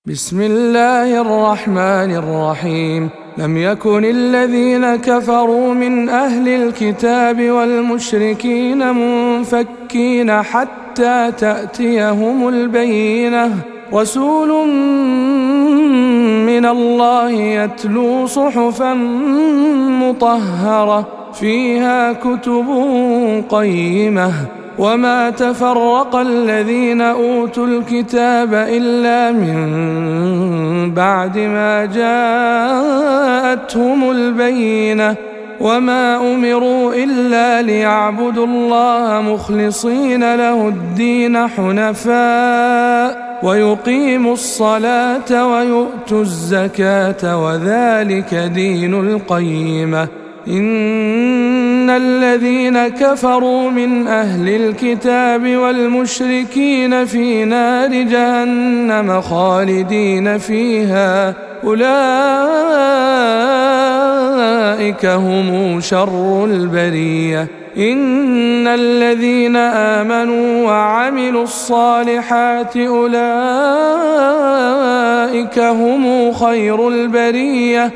بسم الله الرحمن الرحيم. لم يكن الذين كفروا من أهل الكتاب والمشركين منفكين حتى تأتيهم البينة، رسول من الله يتلو صحفا مطهرة فيها كتب قيمة. وما تفرق الذين أوتوا الكتاب إلا من بعد ما جاءتهم البينة، وما أمروا إلا ليعبدوا الله مخلصين له الدين حنفاء ويقيموا الصلاة ويؤتوا الزكاة وذلك دين القيمة. إن الذين كفروا من أهل الكتاب والمشركين في نار جهنم خالدين فيها، أولئك هم شر البرية. إن الذين آمنوا وعملوا الصالحات أولئك هم خير البرية،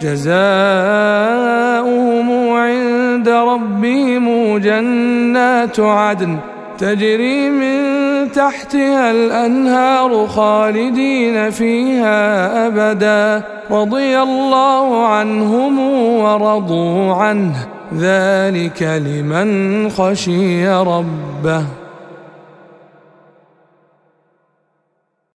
جزاؤهم عند ربهم جنات عدن تجري من تحتها الأنهار خالدين فيها أبدا، رضي الله عنهم ورضوا عنه، ذلك لمن خشي ربه.